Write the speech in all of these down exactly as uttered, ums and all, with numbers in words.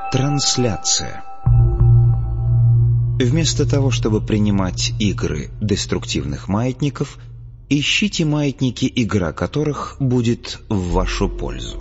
Трансляция. Вместо того, чтобы принимать игры деструктивных маятников, ищите маятники, игра которых будет в вашу пользу.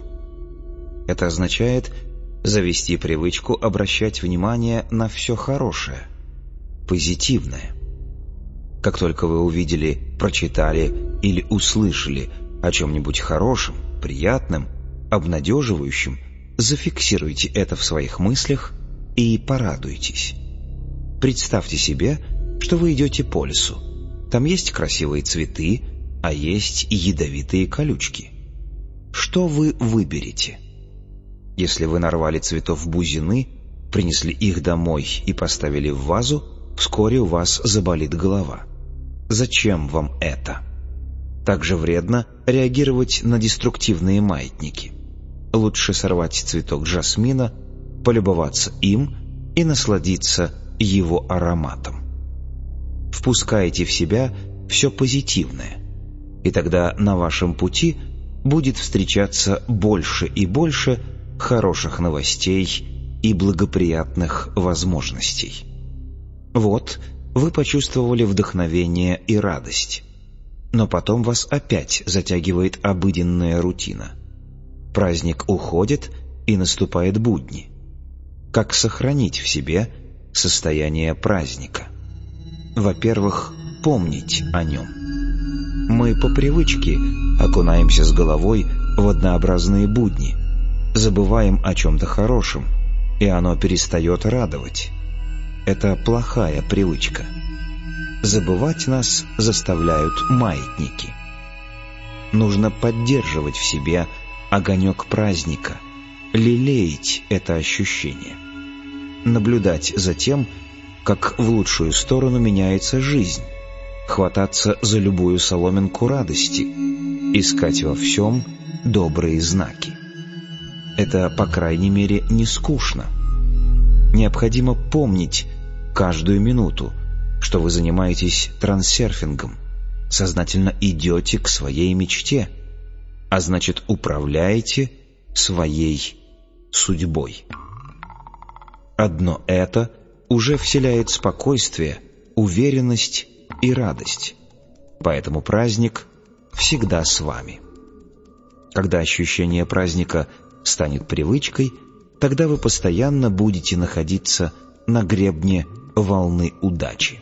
Это означает завести привычку обращать внимание на все хорошее, позитивное. Как только вы увидели, прочитали или услышали о чем-нибудь хорошем, приятном, обнадеживающем, зафиксируйте это в своих мыслях и порадуйтесь. Представьте себе, что вы идете по лесу. Там есть красивые цветы, а есть и ядовитые колючки. Что вы выберете? Если вы нарвали цветов бузины, принесли их домой и поставили в вазу, вскоре у вас заболит голова. Зачем вам это? Также вредно реагировать на деструктивные маятники. Лучше сорвать цветок жасмина, полюбоваться им и насладиться его ароматом. Впускайте в себя все позитивное, и тогда на вашем пути будет встречаться больше и больше хороших новостей и благоприятных возможностей. Вот вы почувствовали вдохновение и радость, но потом вас опять затягивает обыденная рутина. Праздник уходит, и наступает будни. Как сохранить в себе состояние праздника? Во-первых, помнить о нем. Мы по привычке окунаемся с головой в однообразные будни, забываем о чем-то хорошем, и оно перестает радовать. Это плохая привычка. Забывать нас заставляют маятники. Нужно поддерживать в себе огонек праздника, лелеять это ощущение, наблюдать за тем, как в лучшую сторону меняется жизнь, хвататься за любую соломинку радости, искать во всем добрые знаки. Это, по крайней мере, не скучно. Необходимо помнить каждую минуту, что вы занимаетесь трансерфингом, сознательно идете к своей мечте, а значит, управляете своей судьбой. Одно это уже вселяет спокойствие, уверенность и радость. Поэтому праздник всегда с вами. Когда ощущение праздника станет привычкой, тогда вы постоянно будете находиться на гребне волны удачи.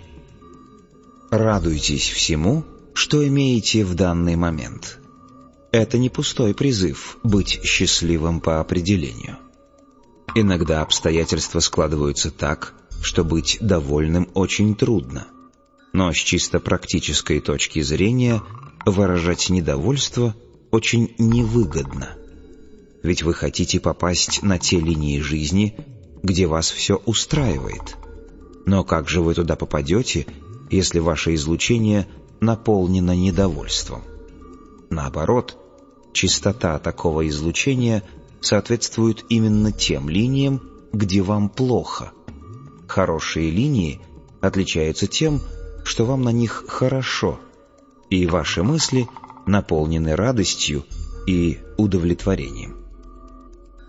Радуйтесь всему, что имеете в данный момент. Это не пустой призыв быть счастливым по определению. Иногда обстоятельства складываются так, что быть довольным очень трудно. Но с чисто практической точки зрения выражать недовольство очень невыгодно. Ведь вы хотите попасть на те линии жизни, где вас все устраивает. Но как же вы туда попадете, если ваше излучение наполнено недовольством? Наоборот, частота такого излучения соответствует именно тем линиям, где вам плохо. Хорошие линии отличаются тем, что вам на них хорошо, и ваши мысли наполнены радостью и удовлетворением.